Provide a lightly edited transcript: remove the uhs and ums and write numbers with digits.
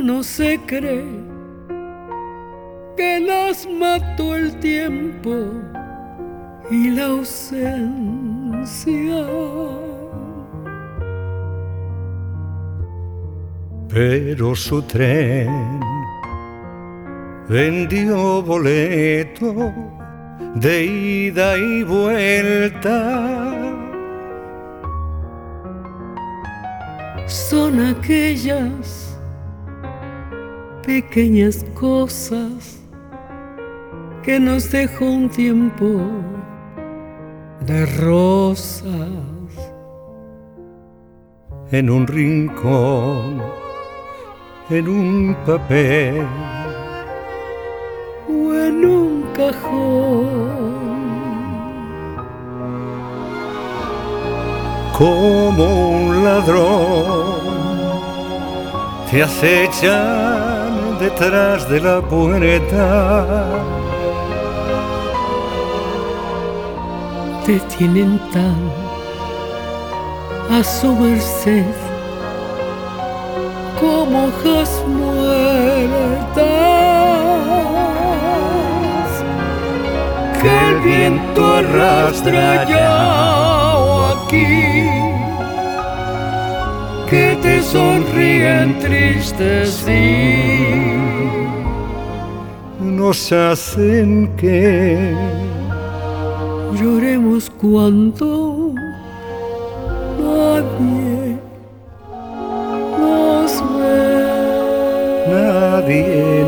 no se cree que las mató el tiempo y la ausencia. Pero su tren vendió boleto de ida y vuelta. Son aquellas pequeñas cosas que nos dejó un tiempo de rosas. En un rincón, en un papel o en un cajón. Como un ladrón te acechan detrás de la puerta. Te tienen tan a su merced como hojas muertas que el viento arrastra allá o aquí, que te sonríen tristes y nos hacen que lloremos cuando nadie nos ve. nadie